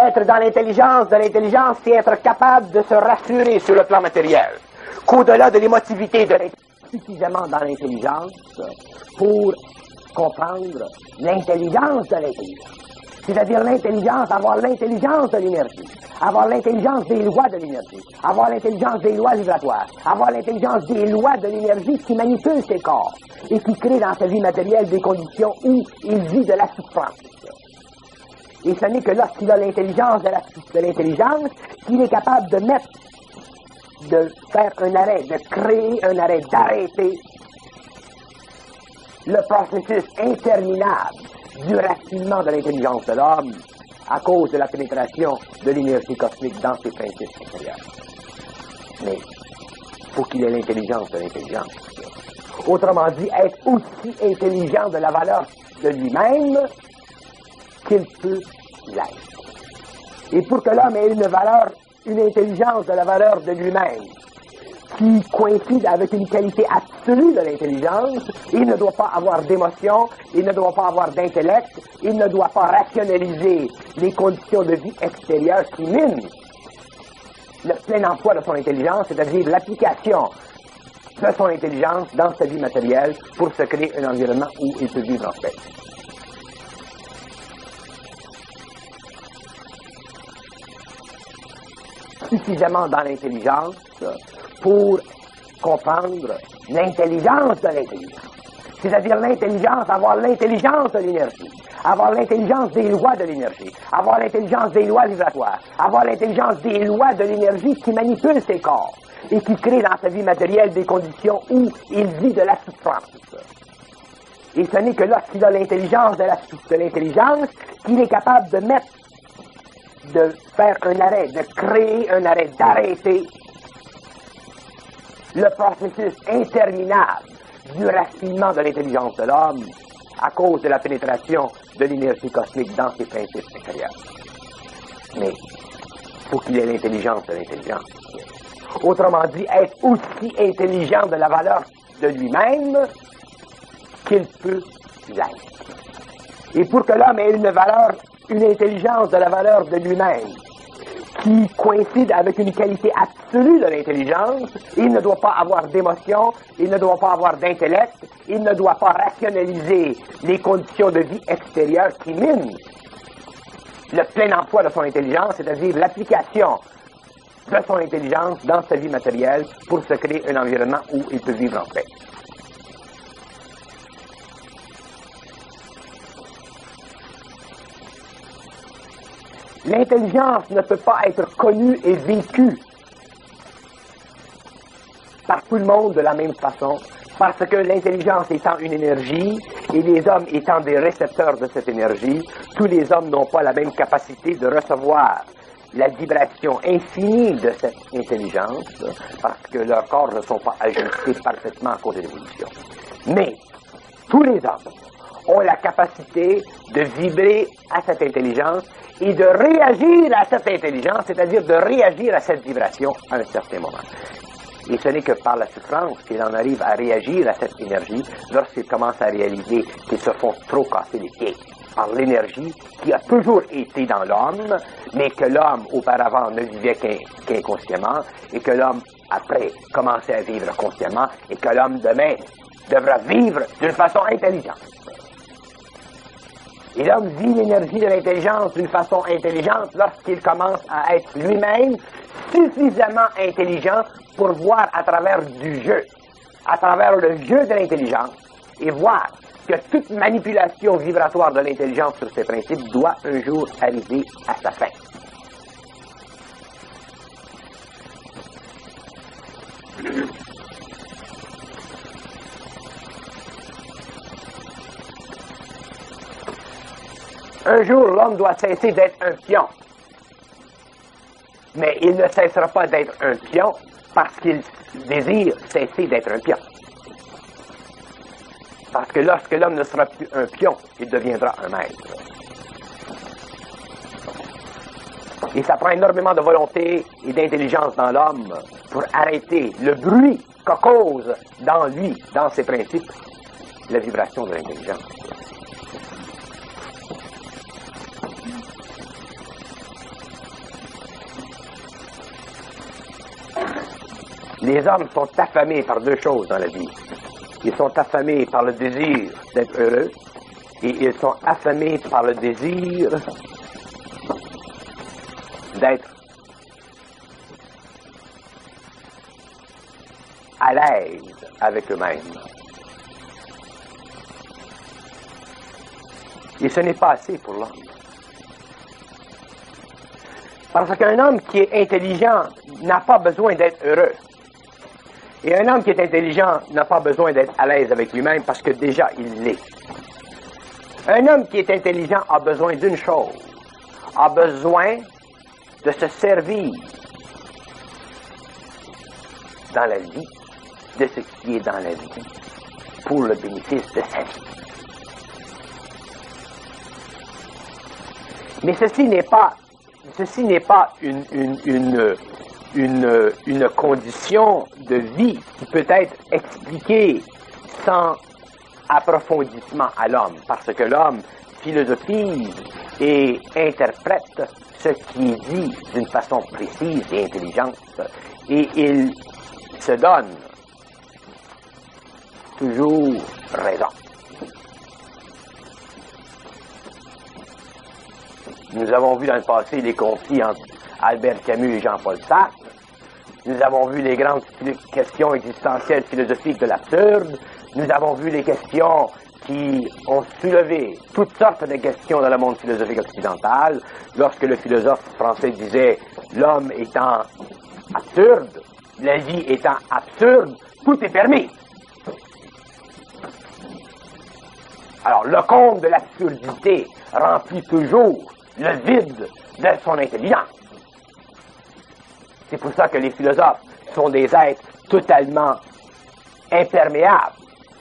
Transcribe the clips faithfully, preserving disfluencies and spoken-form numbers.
Être dans l'intelligence de l'intelligence, c'est être capable de se rassurer sur le plan matériel, qu'au-delà de l'émotivité de l'intelligence, suffisamment dans l'intelligence pour comprendre l'intelligence de l'intelligence. C'est-à-dire l'intelligence, avoir l'intelligence de l'énergie, avoir l'intelligence des lois de l'énergie, avoir l'intelligence des lois vibratoires, avoir l'intelligence des lois de l'énergie qui manipulent ses corps et qui crée dans sa vie matérielle des conditions où il vit de la souffrance. Et ce n'est que lorsqu'il a l'intelligence de, la, de l'intelligence qu'il est capable de mettre, de faire un arrêt, de créer un arrêt, d'arrêter le processus interminable du raffinement de l'intelligence de l'homme à cause de la pénétration de l'énergie cosmique dans ses principes intérieurs. Mais il faut qu'il ait l'intelligence de l'intelligence. Autrement dit, être aussi intelligent de la valeur de lui-même qu'il peut l'être. Et pour que l'homme ait une valeur, une intelligence de la valeur de lui-même qui coïncide avec une qualité absolue de l'intelligence, il ne doit pas avoir d'émotion, il ne doit pas avoir d'intellect, il ne doit pas rationaliser les conditions de vie extérieures qui minent le plein emploi de son intelligence, c'est-à-dire l'application de son intelligence dans sa vie matérielle pour se créer un environnement où il peut vivre en paix. Suffisamment dans l'intelligence pour comprendre l'intelligence de l'intelligence. C'est-à-dire l'intelligence, avoir l'intelligence de l'énergie, avoir l'intelligence des lois de l'énergie, avoir l'intelligence des lois vibratoires, avoir l'intelligence des lois de l'énergie qui manipulent ses corps et qui crée dans sa vie matérielle des conditions où il vit de la souffrance. Et ce n'est que lorsqu'il a l'intelligence de, la, de l'intelligence qu'il est capable de mettre, de faire un arrêt, de créer un arrêt, d'arrêter le processus interminable du raffinement de l'intelligence de l'homme à cause de la pénétration de l'énergie cosmique dans ses principes intérieurs. Mais il faut qu'il ait l'intelligence de l'intelligence. Autrement dit, être aussi intelligent de la valeur de lui-même qu'il peut l'être. Et pour que l'homme ait une valeur, une intelligence de la valeur de lui-même qui coïncide avec une qualité absolue de l'intelligence, il ne doit pas avoir d'émotion, il ne doit pas avoir d'intellect, il ne doit pas rationaliser les conditions de vie extérieures qui minent le plein emploi de son intelligence, c'est-à-dire l'application de son intelligence dans sa vie matérielle pour se créer un environnement où il peut vivre en paix. L'intelligence ne peut pas être connue et vécue par tout le monde de la même façon, parce que l'intelligence étant une énergie et les hommes étant des récepteurs de cette énergie, tous les hommes n'ont pas la même capacité de recevoir la vibration infinie de cette intelligence, parce que leurs corps ne sont pas ajustés parfaitement à cause de l'évolution. Mais tous les hommes ont la capacité de vibrer à cette intelligence et de réagir à cette intelligence, c'est-à-dire de réagir à cette vibration à un certain moment. Et ce n'est que par la souffrance qu'il en arrive à réagir à cette énergie lorsqu'il commence à réaliser qu'ils se font trop casser les pieds par l'énergie qui a toujours été dans l'homme, mais que l'homme auparavant ne vivait qu'inconsciemment, et que l'homme après commençait à vivre consciemment, et que l'homme demain devra vivre d'une façon intelligente. Et l'homme vit l'énergie de l'intelligence d'une façon intelligente lorsqu'il commence à être lui-même suffisamment intelligent pour voir à travers du jeu, à travers le jeu de l'intelligence, et voir que toute manipulation vibratoire de l'intelligence sur ses principes doit un jour arriver à sa fin. Un jour, l'homme doit cesser d'être un pion. Mais il ne cessera pas d'être un pion parce qu'il désire cesser d'être un pion. Parce que lorsque l'homme ne sera plus un pion, il deviendra un maître. Et ça prend énormément de volonté et d'intelligence dans l'homme pour arrêter le bruit que cause dans lui, dans ses principes, la vibration de l'intelligence. Les hommes sont affamés par deux choses dans la vie. Ils sont affamés par le désir d'être heureux et ils sont affamés par le désir d'être à l'aise avec eux-mêmes. Et ce n'est pas assez pour l'homme. Parce qu'un homme qui est intelligent n'a pas besoin d'être heureux. Et un homme qui est intelligent n'a pas besoin d'être à l'aise avec lui-même parce que déjà il l'est. Un homme qui est intelligent a besoin d'une chose, a besoin de se servir dans la vie de ce qui est dans la vie pour le bénéfice de sa vie. Mais ceci n'est pas, ceci n'est pas une, une, une, une, une condition de vie qui peut être expliquée sans approfondissement à l'homme, parce que l'homme philosophise et interprète ce qui est dit d'une façon précise et intelligente, et il se donne toujours raison. Nous avons vu dans le passé les conflits entre Albert Camus et Jean-Paul Sartre. Nous avons vu les grandes questions existentielles philosophiques de l'absurde. Nous avons vu les questions qui ont soulevé toutes sortes de questions dans le monde philosophique occidental. Lorsque le philosophe français disait « l'homme étant absurde, la vie étant absurde, tout est permis ». Alors, le comble de l'absurdité remplit toujours le vide de son intelligence. C'est pour ça que les philosophes sont des êtres totalement imperméables,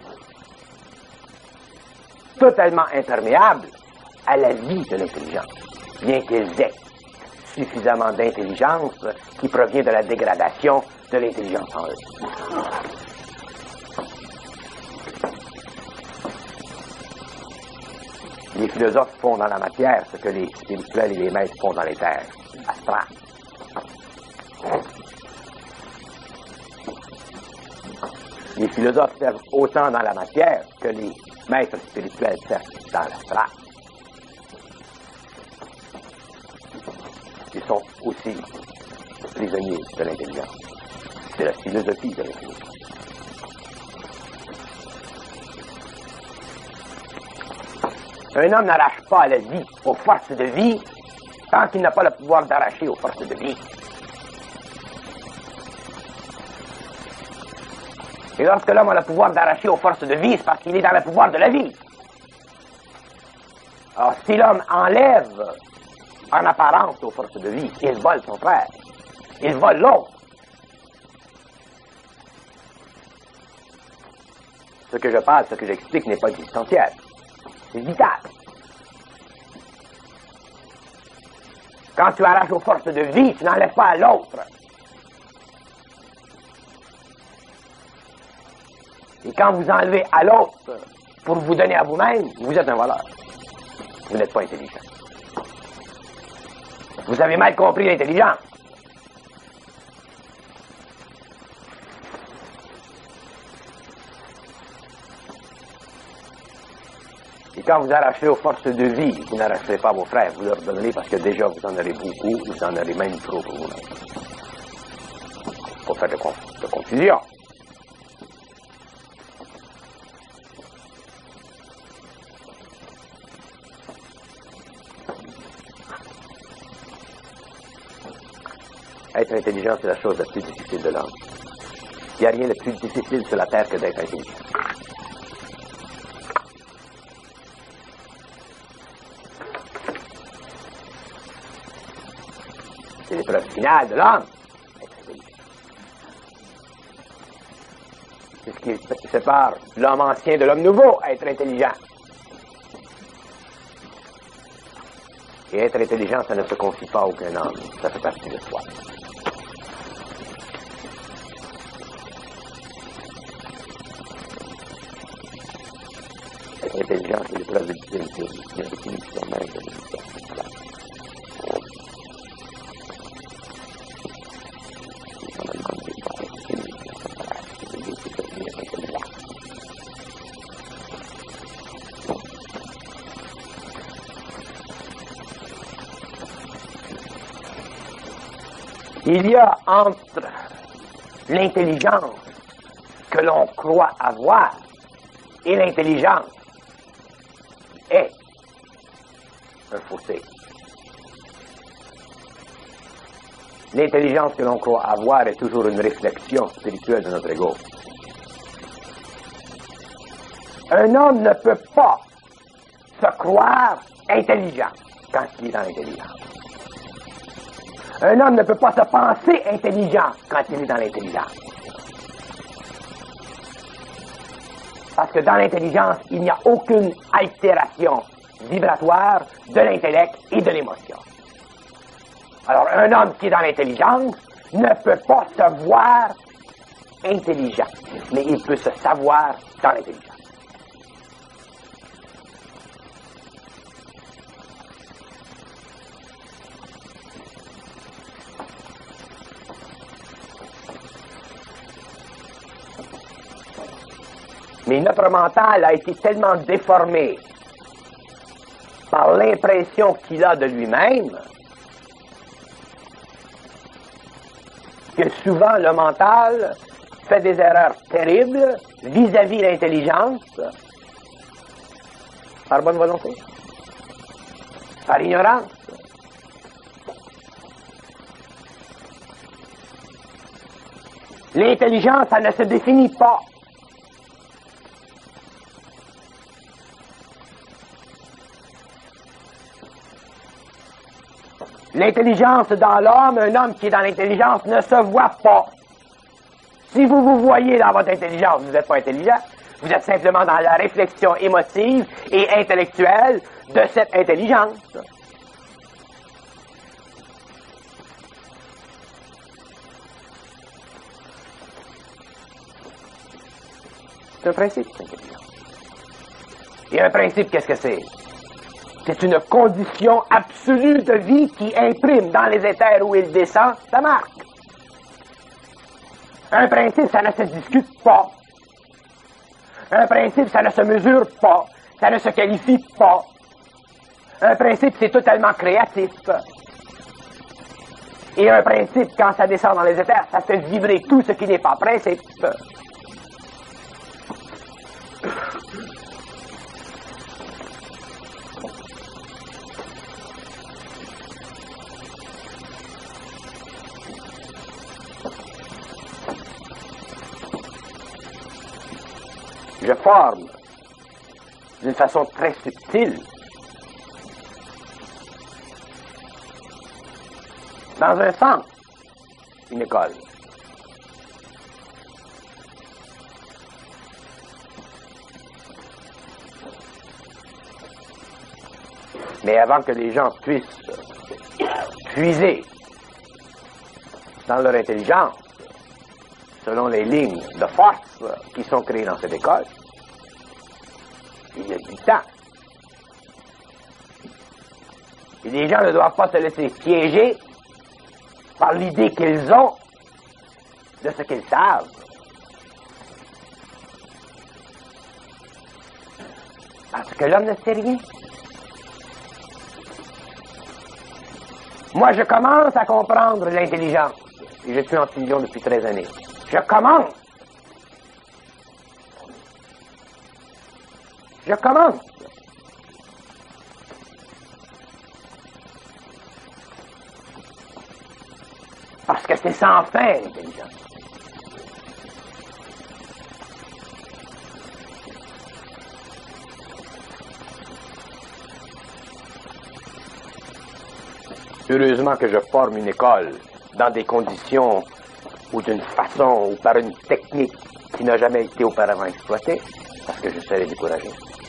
totalement imperméables à la vie de l'intelligence, bien qu'ils aient suffisamment d'intelligence qui provient de la dégradation de l'intelligence en eux. Les philosophes font dans la matière ce que les spirituels et les maîtres font dans les terres astrales. Les philosophes servent autant dans la matière que les maîtres spirituels servent dans l'astral. Ils sont aussi prisonniers de l'intelligence. C'est la philosophie de l'intelligence. Un homme n'arrache pas à la vie, aux forces de vie, tant qu'il n'a pas le pouvoir d'arracher aux forces de vie. Et lorsque l'homme a le pouvoir d'arracher aux forces de vie, c'est parce qu'il est dans le pouvoir de la vie. Alors, si l'homme enlève en apparence aux forces de vie, il vole son frère, il vole l'autre. Ce que je parle, ce que j'explique n'est pas existentiel. C'est vital. Quand tu arraches aux forces de vie, tu n'enlèves pas à l'autre. Et quand vous enlevez à l'autre pour vous donner à vous-même, vous êtes un voleur. Vous n'êtes pas intelligent. Vous avez mal compris l'intelligence. Et quand vous arrachez aux forces de vie, vous n'arracherez pas vos frères, vous leur donnerez parce que déjà vous en aurez beaucoup, vous en aurez même trop pour vous-même. Pour faire de, conf de confusion. Être intelligent, c'est la chose la plus difficile de l'homme. Il n'y a rien de plus difficile sur la terre que d'être intelligent. C'est l'épreuve finale de l'homme. C'est ce qui sépare l'homme ancien de l'homme nouveau, être intelligent. Et être intelligent, ça ne se confie pas à aucun homme. Ça fait partie de soi. Être intelligent, c'est l'épreuve de divinité. C'est la définition même de l'unité. Il y a entre l'intelligence que l'on croit avoir et l'intelligence est un fossé. L'intelligence que l'on croit avoir est toujours une réflexion spirituelle de notre ego. Un homme ne peut pas se croire intelligent quand il est dans l'intelligence. Un homme ne peut pas se penser intelligent quand il est dans l'intelligence. Parce que dans l'intelligence, il n'y a aucune altération vibratoire de l'intellect et de l'émotion. Alors, un homme qui est dans l'intelligence ne peut pas se voir intelligent, mais il peut se savoir dans l'intelligence. Mais notre mental a été tellement déformé par l'impression qu'il a de lui-même que souvent le mental fait des erreurs terribles vis-à-vis de l'intelligence par bonne volonté, par ignorance. L'intelligence, ça ne se définit pas. L'intelligence dans l'homme, un homme qui est dans l'intelligence ne se voit pas. Si vous vous voyez dans votre intelligence, vous n'êtes pas intelligent. Vous êtes simplement dans la réflexion émotive et intellectuelle de cette intelligence. C'est un principe, l'intelligence. Et un principe, qu'est-ce que c'est? C'est une condition absolue de vie qui imprime dans les éthers où il descend sa marque. Un principe, ça ne se discute pas. Un principe, ça ne se mesure pas. Ça ne se qualifie pas. Un principe, c'est totalement créatif. Et un principe, quand ça descend dans les éthers, ça fait vibrer tout ce qui n'est pas principe. Je forme d'une façon très subtile dans un sens une école. Mais avant que les gens puissent puiser dans leur intelligence, selon les lignes de force qui sont créées dans cette école, il y a du temps. Et les gens ne doivent pas se laisser piéger par l'idée qu'ils ont de ce qu'ils savent. Parce que l'homme ne sait rien. Moi, je commence à comprendre l'intelligence. Et je suis en fusion depuis treize années. Je commence. Je commence. Parce que c'est sans fin, l'intelligence. Heureusement que je forme une école dans des conditions ou d'une façon ou par une technique qui n'a jamais été auparavant exploitée, parce que je serais découragé.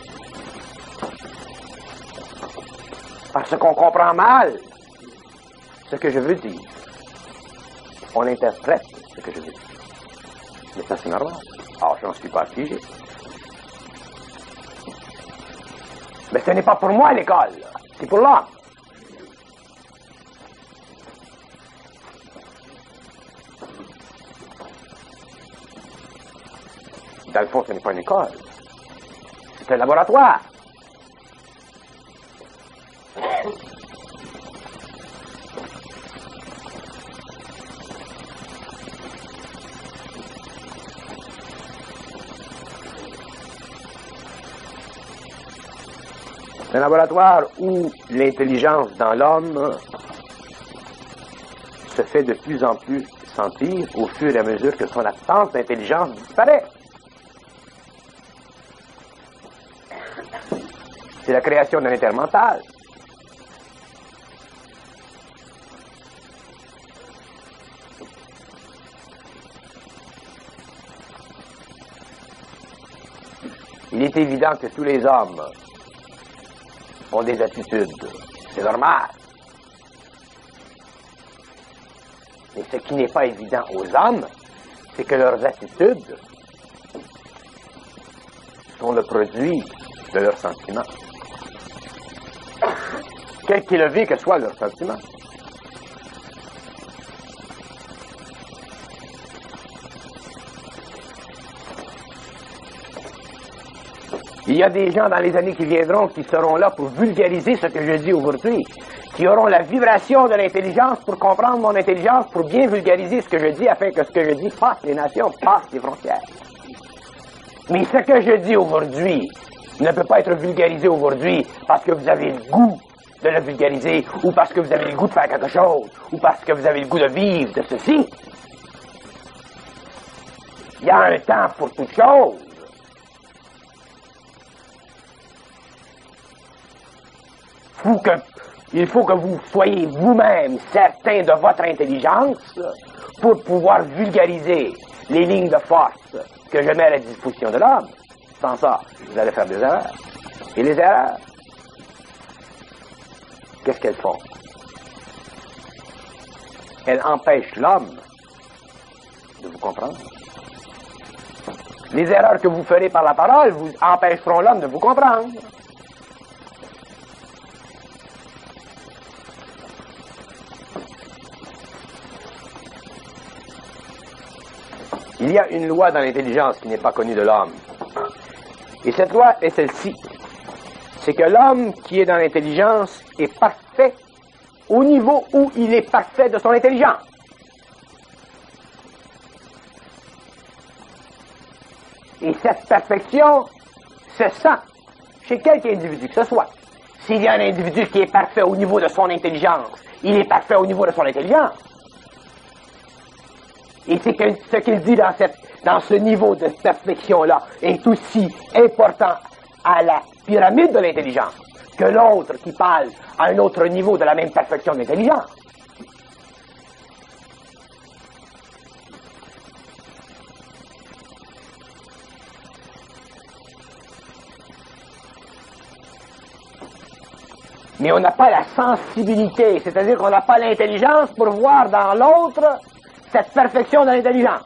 Parce qu'on comprend mal ce que je veux dire. On interprète ce que je veux dire. Mais ça, c'est normal. Alors, je n'en suis pas affligé. Mais ce n'est pas pour moi l'école, c'est pour l'homme. Dans le fond, ce n'est pas une école. C'est un laboratoire. Un laboratoire où l'intelligence dans l'homme se fait de plus en plus sentir au fur et à mesure que son absence d'intelligence disparaît. C'est la création d'un intermental. Il est évident que tous les hommes ont des attitudes. C'est normal. Mais ce qui n'est pas évident aux hommes, c'est que leurs attitudes sont le produit de leurs sentiments. Quel qu'il élevé que soit leurs sentiments. Il y a des gens dans les années qui viendront qui seront là pour vulgariser ce que je dis aujourd'hui, qui auront la vibration de l'intelligence pour comprendre mon intelligence, pour bien vulgariser ce que je dis afin que ce que je dis passe les nations, passe les frontières. Mais ce que je dis aujourd'hui ne peut pas être vulgarisé aujourd'hui parce que vous avez le goût de le vulgariser, ou parce que vous avez le goût de faire quelque chose, ou parce que vous avez le goût de vivre de ceci. Il y a un temps pour toute chose. Faut que, il faut que vous soyez vous-même certain de votre intelligence pour pouvoir vulgariser les lignes de force que je mets à la disposition de l'homme. Sans ça, vous allez faire des erreurs. Et les erreurs, qu'est-ce qu'elles font? Elles empêchent l'homme de vous comprendre. Les erreurs que vous ferez par la parole vous empêcheront l'homme de vous comprendre. Il y a une loi dans l'intelligence qui n'est pas connue de l'homme. Et cette loi est celle-ci. C'est que l'homme qui est dans l'intelligence est parfait au niveau où il est parfait de son intelligence. Et cette perfection se sent chez quelque individu que ce soit. S'il y a un individu qui est parfait au niveau de son intelligence, il est parfait au niveau de son intelligence. Et c'est que ce qu'il dit dans, cette, dans ce niveau de perfection-là est aussi important à la pyramide de l'intelligence que l'autre qui parle à un autre niveau de la même perfection de l'intelligence. Mais on n'a pas la sensibilité, c'est-à-dire qu'on n'a pas l'intelligence pour voir dans l'autre cette perfection de l'intelligence.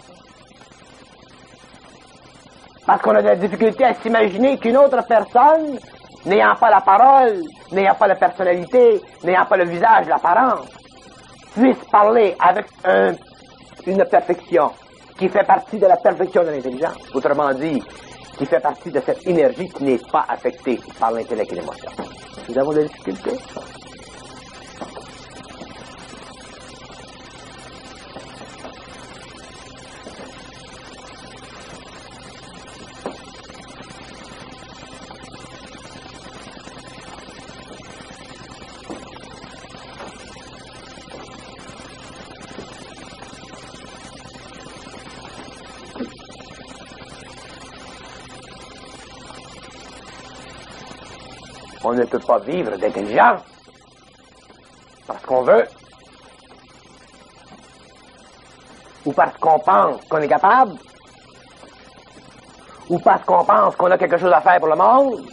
Parce qu'on a de la difficulté à s'imaginer qu'une autre personne, n'ayant pas la parole, n'ayant pas la personnalité, n'ayant pas le visage, l'apparence, puisse parler avec un, une perfection qui fait partie de la perfection de l'intelligence. Autrement dit, qui fait partie de cette énergie qui n'est pas affectée par l'intellect et l'émotion. Nous avons des difficultés. On ne peut pas vivre d'intelligence parce qu'on veut ou parce qu'on pense qu'on est capable ou parce qu'on pense qu'on a quelque chose à faire pour le monde.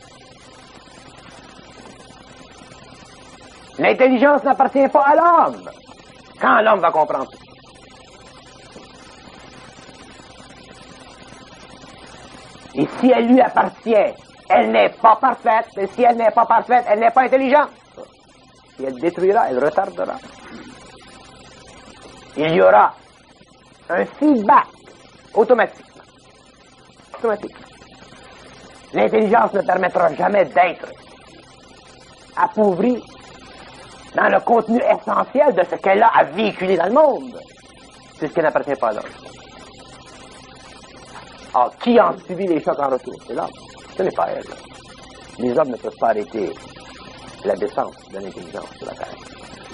L'intelligence n'appartient pas à l'homme quand l'homme va comprendre. Et si elle lui appartient, elle n'est pas parfaite, et si elle n'est pas parfaite, elle n'est pas intelligente. Et elle détruira, elle retardera. Il y aura un feedback automatique. Automatique. L'intelligence ne permettra jamais d'être appauvrie dans le contenu essentiel de ce qu'elle a à véhiculer dans le monde, puisqu'elle n'appartient pas à l'homme. Alors, qui en subit les chocs en retour? C'est l'homme. Ce n'est pas elle. Les hommes ne peuvent pas arrêter la descente de l'intelligence sur la Terre.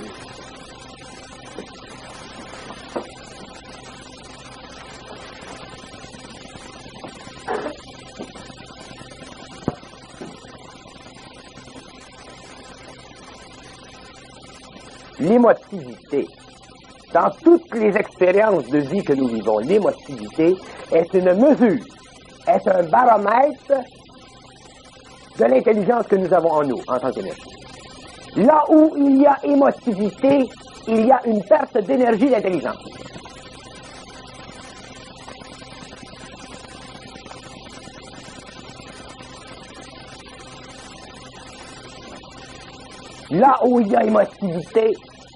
L'émotivité, dans toutes les expériences de vie que nous vivons, l'émotivité est une mesure, est un baromètre de l'intelligence que nous avons en nous, en tant qu'énergie. Là où il y a émotivité, il y a une perte d'énergie d'intelligence. Là où il y a émotivité,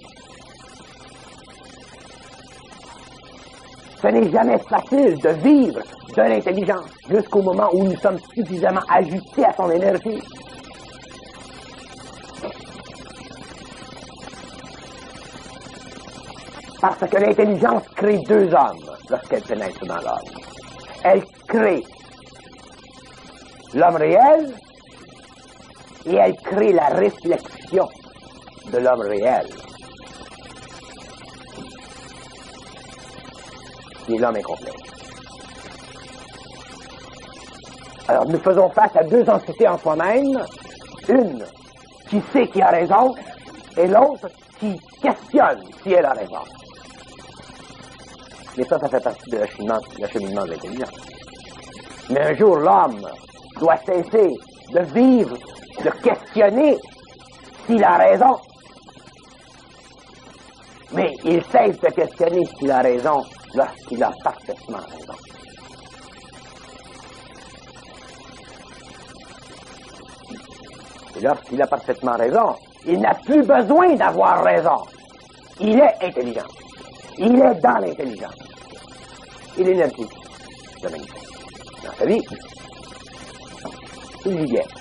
ce n'est jamais facile de vivre de l'intelligence jusqu'au moment où nous sommes suffisamment ajustés à son énergie. Parce que l'intelligence crée deux hommes lorsqu'elle pénètre dans l'homme. Elle crée l'homme réel et elle crée la réflexion de l'homme réel, qui est l'homme incomplet. Alors, nous faisons face à deux entités en soi-même, une qui sait qui a raison, et l'autre qui questionne si elle a raison. Mais ça, ça fait partie de l'acheminement de l'intelligence. Mais un jour, l'homme doit cesser de vivre, de questionner s'il a raison. Mais il cesse de questionner s'il a raison lorsqu'il a parfaitement raison. Et lorsqu'il a parfaitement raison, il n'a plus besoin d'avoir raison. Il est intelligent. Il est dans l'intelligence. Et l'énergie de l'humanité. Dans sa vie, il y est.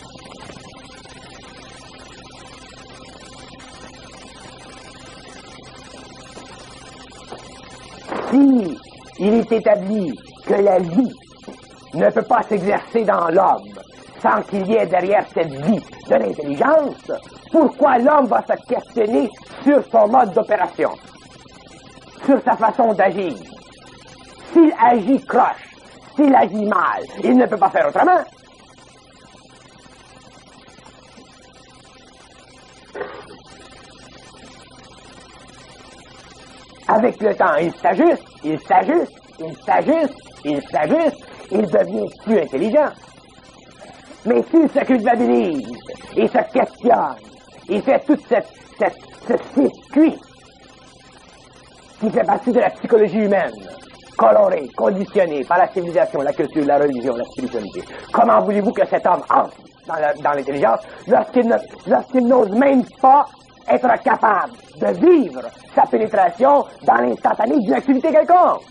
Si il est établi que la vie ne peut pas s'exercer dans l'homme sans qu'il y ait derrière cette vie de l'intelligence, pourquoi l'homme va se questionner sur son mode d'opération, sur sa façon d'agir? S'il agit croche, s'il agit mal, il ne peut pas faire autrement. Avec le temps, il s'ajuste, il s'ajuste, il s'ajuste, il s'ajuste, il devient plus intelligent. Mais s'il se culpabilise et se questionne, il fait toute cette, cette, ce circuit qui fait partie de la psychologie humaine, colorée, conditionnée par la civilisation, la culture, la religion, la spiritualité. Comment voulez-vous que cet homme entre dans, la, dans l'intelligence lorsqu'il ne, lorsqu'il n'ose même pas être capable de vivre sa pénétration dans l'instantané d'une activité quelconque?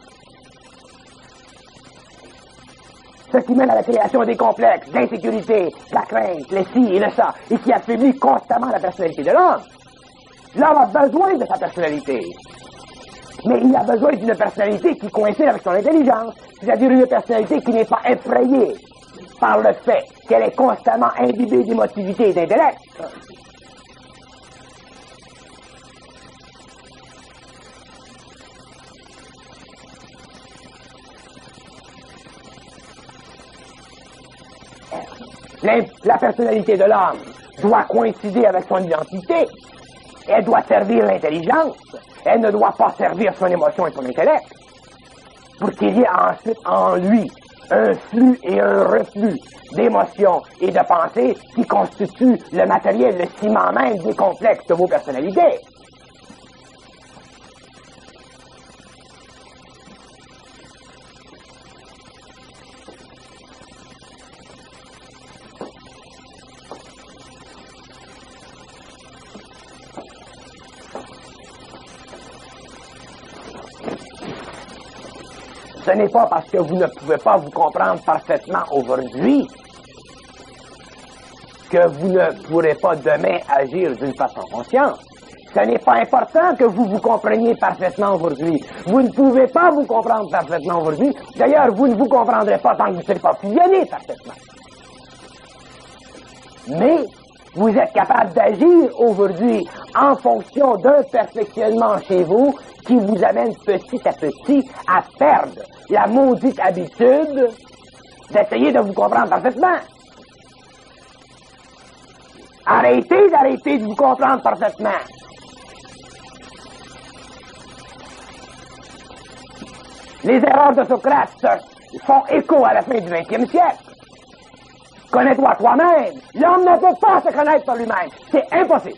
Ce qui mène à la création des complexes, d'insécurité, de la crainte, les ci et le ça, et qui affaiblit constamment la personnalité de l'homme. L'homme a besoin de sa personnalité. Mais il a besoin d'une personnalité qui coïncide avec son intelligence, c'est-à-dire une personnalité qui n'est pas effrayée par le fait qu'elle est constamment imbibée d'émotivité et d'intellect. La personnalité de l'homme doit coïncider avec son identité. Elle doit servir l'intelligence. Elle ne doit pas servir son émotion et son intellect. Pour qu'il y ait ensuite en lui un flux et un reflux d'émotions et de pensées qui constituent le matériel, le ciment même des complexes de vos personnalités. Ce n'est pas parce que vous ne pouvez pas vous comprendre parfaitement aujourd'hui que vous ne pourrez pas demain agir d'une façon consciente. Ce n'est pas important que vous vous compreniez parfaitement aujourd'hui. Vous ne pouvez pas vous comprendre parfaitement aujourd'hui. D'ailleurs, vous ne vous comprendrez pas tant que vous ne serez pas fusionné parfaitement. Mais vous êtes capable d'agir aujourd'hui en fonction d'un perfectionnement chez vous qui vous amène petit à petit à perdre la maudite habitude d'essayer de vous comprendre parfaitement. Arrêtez d'arrêter de vous comprendre parfaitement. Les erreurs de Socrate font écho à la fin du vingtième siècle. Connais-toi toi-même. L'homme ne peut pas se connaître par lui-même. C'est impossible.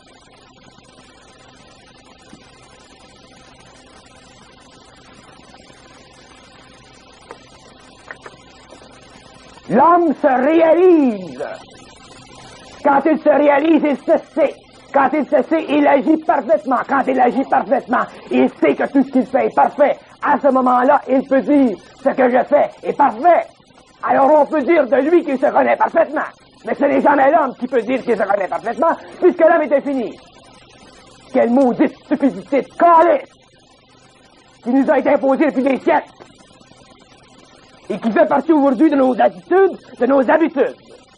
L'homme se réalise. Quand il se réalise, il se sait. Quand il se sait, il agit parfaitement. Quand il agit parfaitement, il sait que tout ce qu'il fait est parfait. À ce moment-là, il peut dire ce que je fais est parfait. Alors on peut dire de lui qu'il se connaît parfaitement. Mais ce n'est jamais l'homme qui peut dire qu'il se connaît parfaitement, puisque l'homme est infini. Quelle maudite stupidité de calice qui nous a été imposée depuis des siècles et qui fait partie aujourd'hui de nos attitudes, de nos habitudes.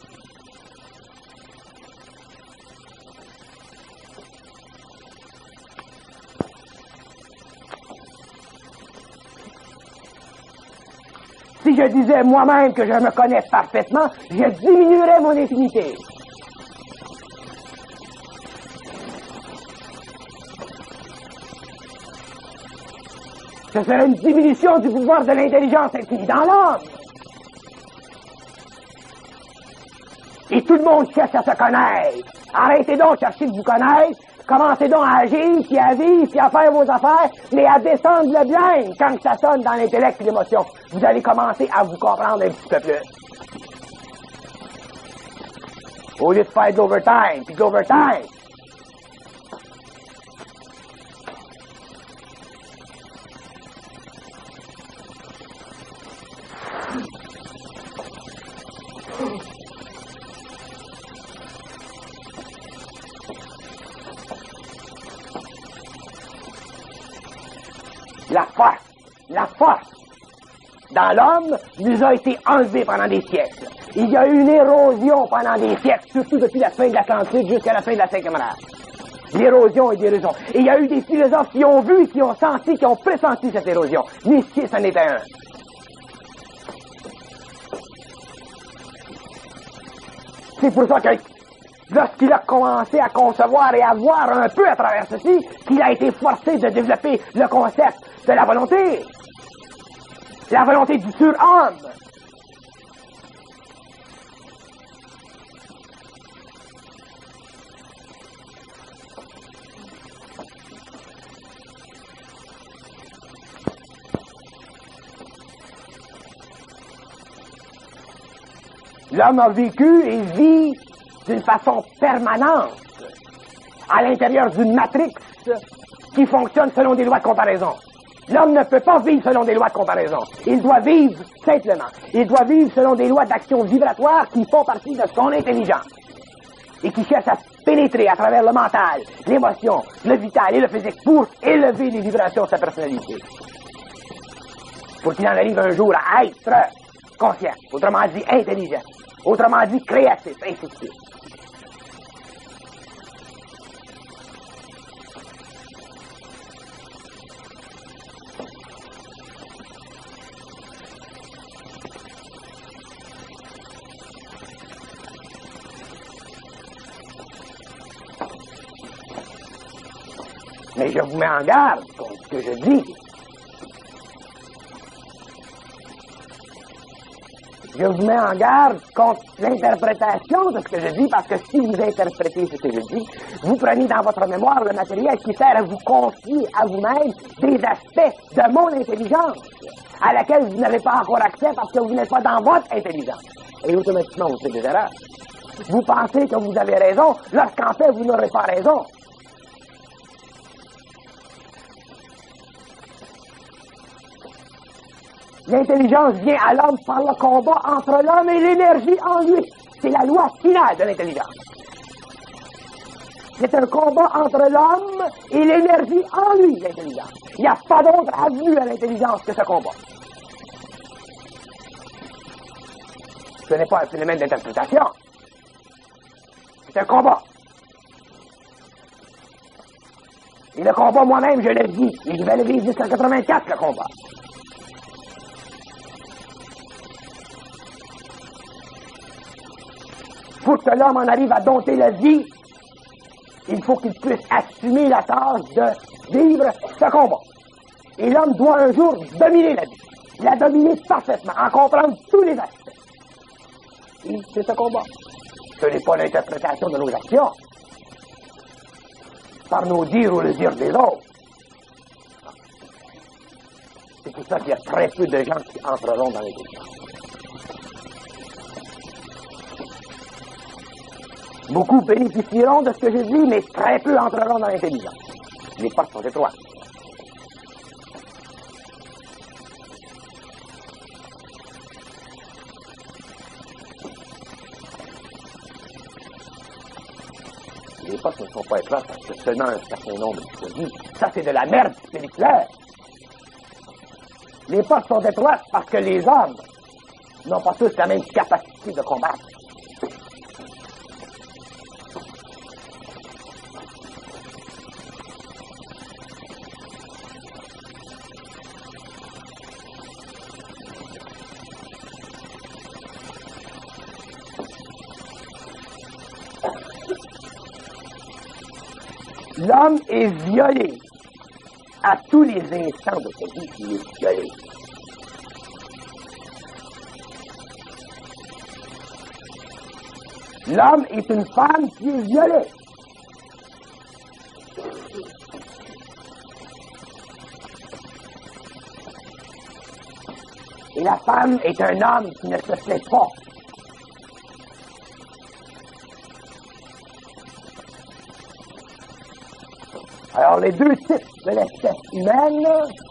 Si je disais moi-même que je me connais parfaitement, je diminuerais mon infinité. Ce serait une diminution du pouvoir de l'intelligence infinie dans l'homme. Et tout le monde cherche à se connaître. Arrêtez donc de chercher de vous connaître. Commencez donc à agir, puis à vivre, puis à faire vos affaires, mais à descendre le bien quand ça sonne dans l'intellect et l'émotion. Vous allez commencer à vous comprendre un petit peu plus. Au lieu de faire de l'overtime, puis de l'overtime. La force, la force dans l'homme nous a été enlevée pendant des siècles. Il y a eu une érosion pendant des siècles, surtout depuis la fin de l'Atlantide jusqu'à la fin de la cinquième race. L'érosion et l'érosion. Et il y a eu des philosophes qui ont vu, qui ont senti, qui ont pressenti cette érosion. Nietzsche, c'en était un. C'est pour ça que lorsqu'il a commencé à concevoir et à voir un peu à travers ceci, qu'il a été forcé de développer le concept de la volonté. La volonté du surhomme. L'homme a vécu et vit d'une façon permanente à l'intérieur d'une matrix qui fonctionne selon des lois de comparaison. L'homme ne peut pas vivre selon des lois de comparaison. Il doit vivre simplement. Il doit vivre selon des lois d'action vibratoire qui font partie de son intelligence et qui cherchent à pénétrer à travers le mental, l'émotion, le vital et le physique pour élever les vibrations de sa personnalité. Pour qu'il en arrive un jour à être conscient, autrement dit intelligent, autrement dit créatif, ainsi de suite. Mais je vous mets en garde contre ce que je dis. Je vous mets en garde contre l'interprétation de ce que je dis, parce que si vous interprétez ce que je dis, vous prenez dans votre mémoire le matériel qui sert à vous confier à vous-même des aspects de mon intelligence, à laquelle vous n'avez pas encore accès parce que vous n'êtes pas dans votre intelligence. Et automatiquement, vous faites des erreurs. Vous pensez que vous avez raison, lorsqu'en fait, vous n'aurez pas raison. L'intelligence vient à l'homme par le combat entre l'homme et l'énergie en lui. C'est la loi finale de l'intelligence. C'est un combat entre l'homme et l'énergie en lui, l'intelligence. Il n'y a pas d'autre avenue à l'intelligence que ce combat. Ce n'est pas un phénomène d'interprétation. C'est un combat. Et le combat, moi-même, je le dis, et je vais le vivre jusqu'à quatre-vingt-quatre, le combat. Pour que l'homme en arrive à dompter la vie, il faut qu'il puisse assumer la tâche de vivre ce combat. Et l'homme doit un jour dominer la vie, la dominer parfaitement, en comprendre tous les aspects. Et c'est ce combat. Ce n'est pas l'interprétation de nos actions, par nos dires ou le dire des autres. C'est pour ça qu'il y a très peu de gens qui entreront dans l'intelligence. Beaucoup bénéficieront de ce que je dis, mais très peu entreront dans l'intelligence. Les portes sont étroites. Les portes ne sont pas étroites parce que seulement un certain nombre de choisis. Ça, c'est de la merde spirituelle. Les portes sont étroites parce que les hommes n'ont pas tous la même capacité de combattre. L'homme est violé. À tous les instants de sa vie, il est violé. L'homme est une femme qui est violée. Et la femme est un homme qui ne se plaît pas. Alors, les deux types de l'espèce humaine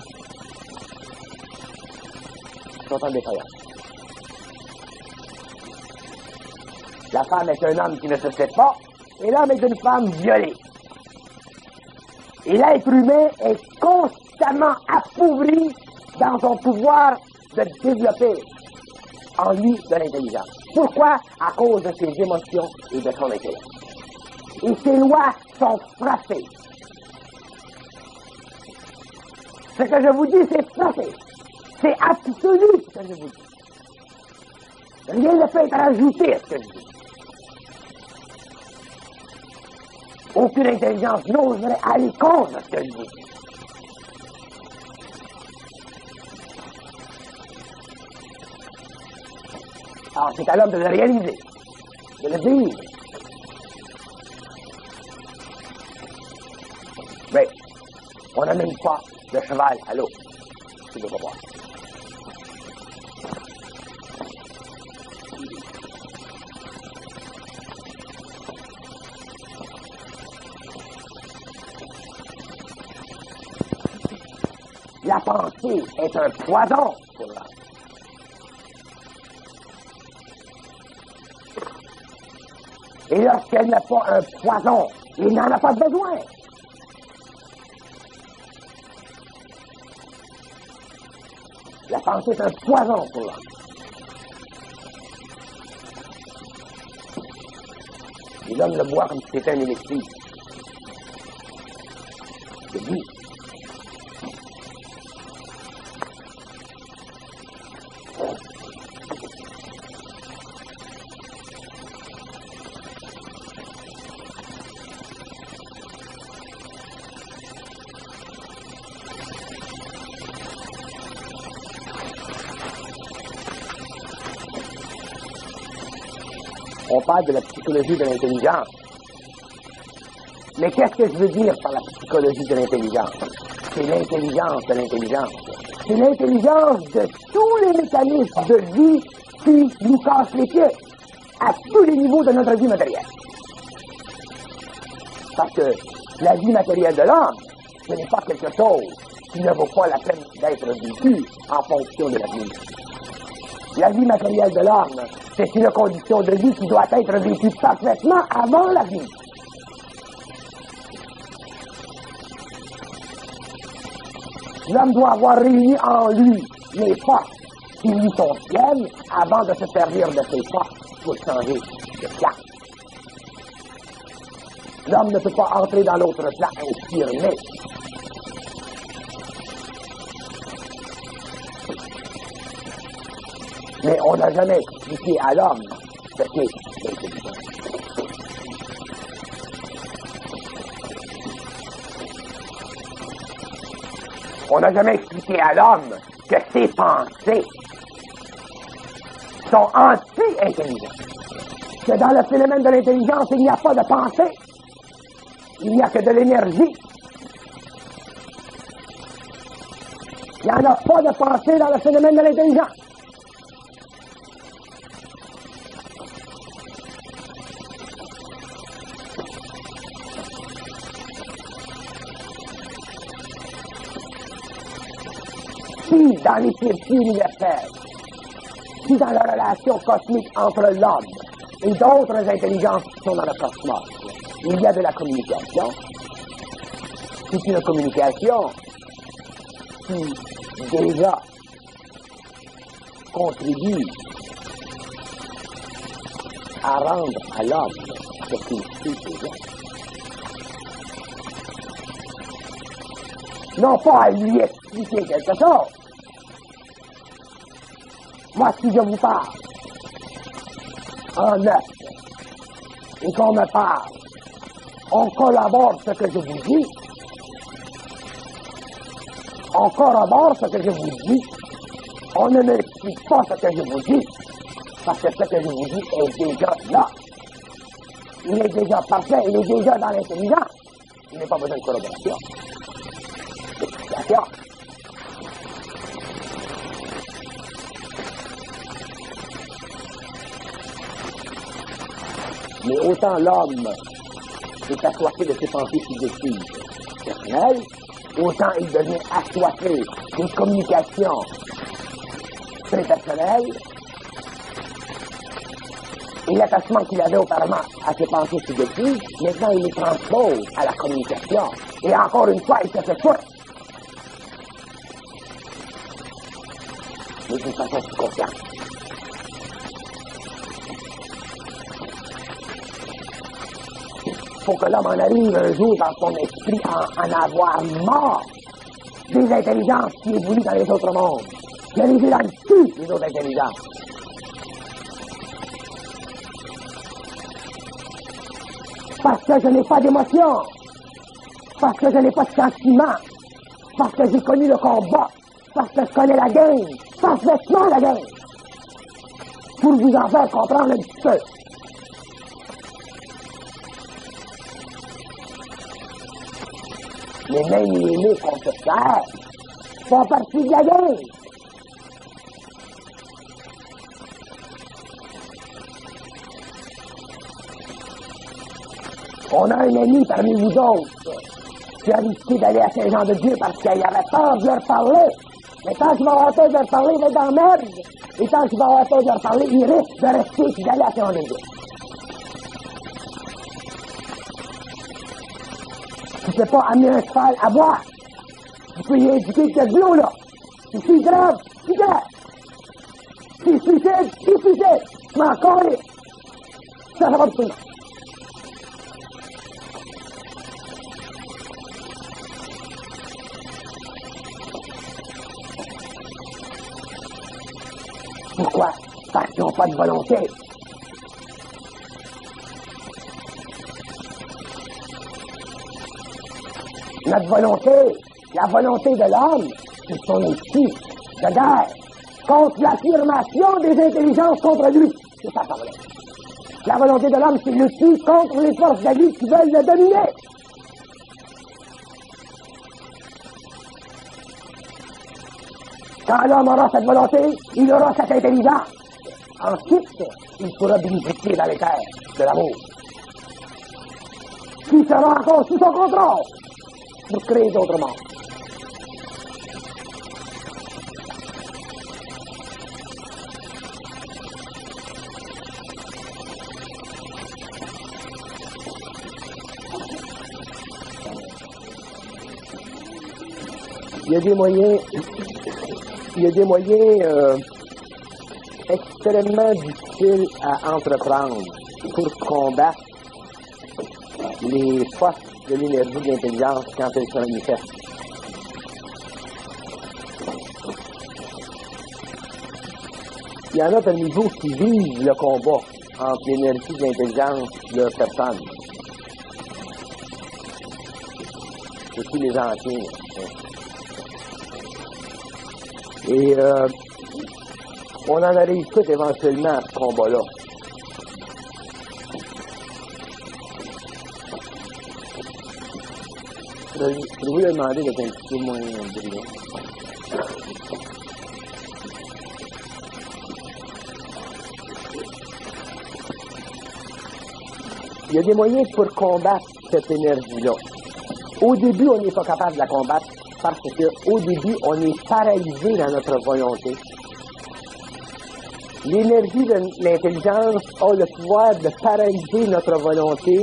sont en défaillance. La femme est un homme qui ne se sait pas, et l'homme est une femme violée. Et l'être humain est constamment appauvri dans son pouvoir de développer en lui de l'intelligence. Pourquoi? À cause de ses émotions et de son intellect. Et ses lois sont frappées. Ce que je vous dis, c'est frappé. C'est absolu ce que je vous dis. Rien ne peut être ajouté à ce que je dis. Aucune intelligence n'oserait aller contre ce que je vous dis. Alors, c'est à l'homme de le réaliser, de le vivre. Mais, on n'amène pas le cheval à l'eau. Tu ne peux pas voir. La pensée est un poison pour l'homme. Et lorsqu'elle n'a pas un poison, il n'en a pas besoin. La pensée est un poison pour l'homme. Et l'homme le boit comme si c'était un élixir. C'est vie. On parle de la psychologie de l'intelligence. Mais qu'est-ce que je veux dire par la psychologie de l'intelligence? C'est l'intelligence de l'intelligence. C'est l'intelligence de tous les mécanismes de vie qui nous cassent les pieds à tous les niveaux de notre vie matérielle. Parce que la vie matérielle de l'homme, ce n'est pas quelque chose qui ne vaut pas la peine d'être vécu en fonction de la vie. La vie matérielle de l'homme, c'est une condition de vie qui doit être vécue parfaitement avant la vie. L'homme doit avoir réuni en lui les forces qui lui sont siennes avant de se servir de ces forces pour changer de place. L'homme ne peut pas entrer dans l'autre plan infirmé. Mais on n'a jamais expliqué à l'homme ce qu'est l'intelligence. On n'a jamais expliqué à l'homme que ses pensées sont anti-intelligentes. Que dans le phénomène de l'intelligence, il n'y a pas de pensée. Il n'y a que de l'énergie. Il n'y en a pas de pensée dans le phénomène de l'intelligence. Si dans les circuits universels, si dans la relation cosmique entre l'homme et d'autres intelligences qui sont dans le cosmos, il y a de la communication, c'est une communication qui déjà contribue à rendre à l'homme ce qu'il sait déjà. Non pas à lui expliquer quelque chose. Moi, si je vous parle en neuf et qu'on me parle, on collabore ce que je vous dis, on corrobore ce que je vous dis, on ne m'explique pas ce que je vous dis, parce que ce que je vous dis est déjà là. Il est déjà parfait, il est déjà dans l'intelligence. Il n'est pas besoin de corroboration. D'explication. Mais autant l'homme est assoiffé de ses pensées subjectives personnelles, autant il devient assoiffé d'une communication très personnelle, et l'attachement qu'il avait auparavant à ses pensées subjectives, maintenant il les transpose à la communication. Et encore une fois, il se fait foutre. Mais d'une façon plus confiante. Il faut que l'homme en arrive un jour dans son esprit à en avoir marre des intelligences qui évoluent dans les autres mondes. Il y a les yeux dans le cul des autres intelligences. Parce que je n'ai pas d'émotion, parce que je n'ai pas de sentiment, parce que j'ai connu le combat, parce que je connais la game, parfaitement la game, pour vous en faire comprendre un petit peu. Mais même les mots qu'on se sert font partie de la game. On a un ami parmi vous autres qui a risqué d'aller à Saint-Jean-de-Dieu parce qu'il avait peur de leur parler. Mais tant qu'il va avoir peur de leur parler, il va être dans la merde. Et tant qu'il va avoir peur de leur parler, il risque de rester et d'aller à Saint-Jean-de-Dieu. Tu ne peux pas amener un cheval à boire. Tu peux y indiquer que de l'eau, là. Si c'est grave, c'est grave. Si c'est suicide, c'est suicide. Tu m'en colles. Ça, ça va de tout. Pourquoi? Parce qu'ils n'ont pas de volonté. Notre volonté, la volonté de l'homme, c'est son outil de guerre contre l'affirmation des intelligences contre lui. C'est ça sa volonté. La volonté de l'homme, c'est l'outil contre les forces de lui qui veulent le dominer. Quand l'homme aura cette volonté, il aura cette intelligence. Ensuite, il pourra bénéficier dans les terres de l'amour, qui sera encore sous son contrôle pour créer d'autres mondes. Il y a des moyens, il y a des moyens euh, extrêmement difficiles à entreprendre pour combattre les force de l'énergie de l'intelligence quand elle se manifeste. Il y en a parmi vous qui vivent le combat entre l'énergie de l'intelligence et leur personne. C'est tous les anciens. Et euh, on en arrive tout éventuellement à ce combat-là. Je vais vous le demander d'être un petit peu moins brillant. Il y a des moyens pour combattre cette énergie-là. Au début, on n'est pas capable de la combattre parce qu'au début, on est paralysé dans notre volonté. L'énergie de l'intelligence a le pouvoir de paralyser notre volonté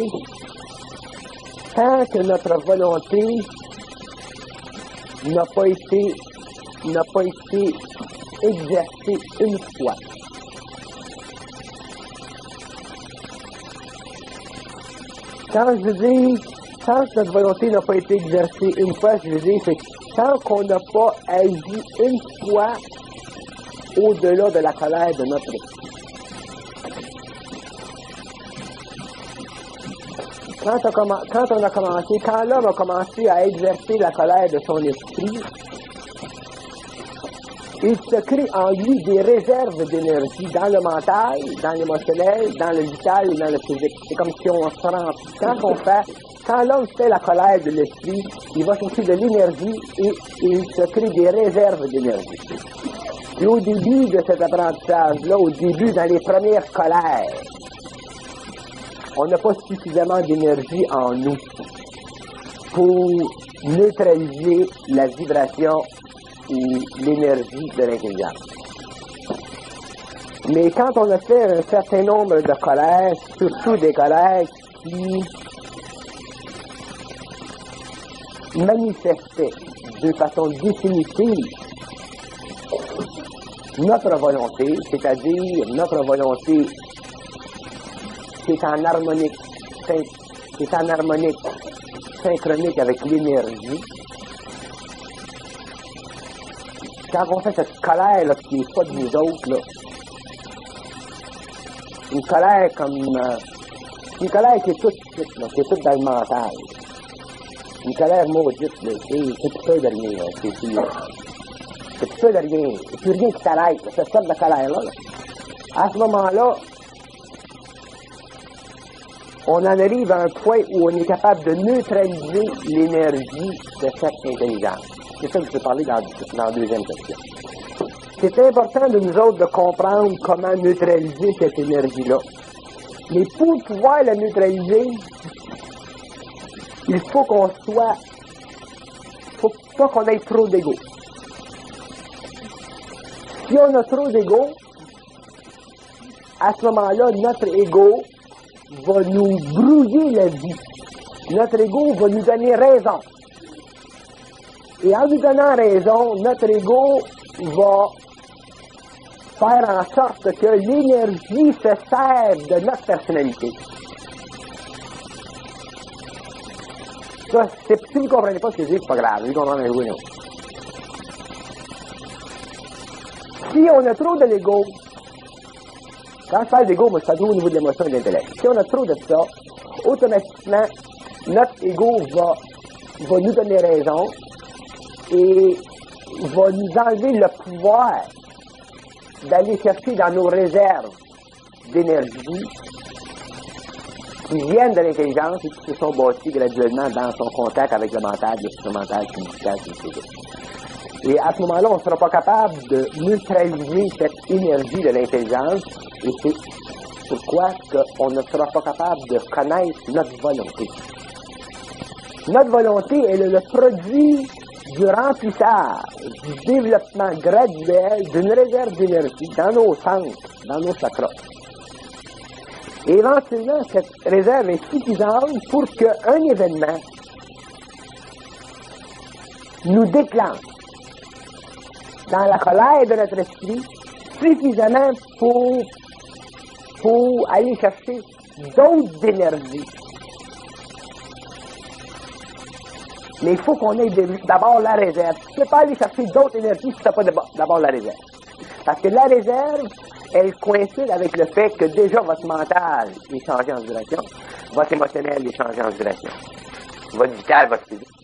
tant que notre volonté n'a pas été, n'a pas été exercée une fois. Quand je dis, tant que notre volonté n'a pas été exercée une fois, je veux dire, c'est tant qu'on n'a pas agi une fois au-delà de la colère de notre esprit. Quand, on, quand on a commencé, quand l'homme a commencé à exercer la colère de son esprit, il se crée en lui des réserves d'énergie dans le mental, dans l'émotionnel, dans le vital et dans le physique. C'est comme si on se rend. Quand on fait, quand l'homme fait la colère de l'esprit, il va chercher de l'énergie et, et il se crée des réserves d'énergie. Et au début de cet apprentissage-là, au début, dans les premières colères, on n'a pas suffisamment d'énergie en nous pour neutraliser la vibration ou l'énergie de l'intelligence. Mais quand on a fait un certain nombre de colères, surtout des colères qui manifestaient de façon définitive notre volonté, c'est-à-dire notre volonté qui est en harmonique, qui est en harmonique synchronique avec l'énergie. Quand on fait cette colère là, qui n'est pas de nous autres, là, une colère comme euh, une colère qui est toute, là, qui est toute dans le mental, une colère maudite, là, c'est, c'est plus peu de rien, là, c'est, c'est, c'est plus peu de rien, c'est plus rien qui t'arrête, là, cette sorte de colère-là. Là. À ce moment-là, on en arrive à un point où on est capable de neutraliser l'énergie de cette intelligence. C'est ça que je vais parler dans, dans la deuxième question. C'est important de nous autres de comprendre comment neutraliser cette énergie-là. Mais pour pouvoir la neutraliser, il faut qu'on soit, il faut pas qu'on ait trop d'ego. Si on a trop d'ego, à ce moment-là, notre ego va nous brouiller la vie. Notre ego va nous donner raison. Et en nous donnant raison, notre ego va faire en sorte que l'énergie se serve de notre personnalité. Ça, c'est, si vous ne comprenez pas ce que je dis, c'est pas grave, vous comprenez, oui, non. Si on a trop de l'ego, quand je parle d'ego, moi je parle au niveau de l'émotion et de l'intellect. Si on a trop de ça, automatiquement, notre ego va, va nous donner raison et va nous enlever le pouvoir d'aller chercher dans nos réserves d'énergie qui viennent de l'intelligence et qui se sont bâties graduellement dans son contact avec le mental, le supramental, le physical, le physique. Et à ce moment-là, on ne sera pas capable de neutraliser cette énergie de l'intelligence et c'est pourquoi on ne sera pas capable de connaître notre volonté. Notre volonté est le, le produit du remplissage, du développement graduel d'une réserve d'énergie dans nos centres, dans nos chakras. Et éventuellement, cette réserve est suffisante pour qu'un événement nous déclenche dans la colère de notre esprit suffisamment pour, pour aller chercher d'autres énergies Mais il faut qu'on ait d'abord la réserve. Tu ne peux pas aller chercher d'autres énergies si tu n'as pas d'abord la réserve. Parce que la réserve, elle coïncide avec le fait que déjà votre mental est changé en vibration, votre émotionnel est changé en vibration, votre vital, votre physique.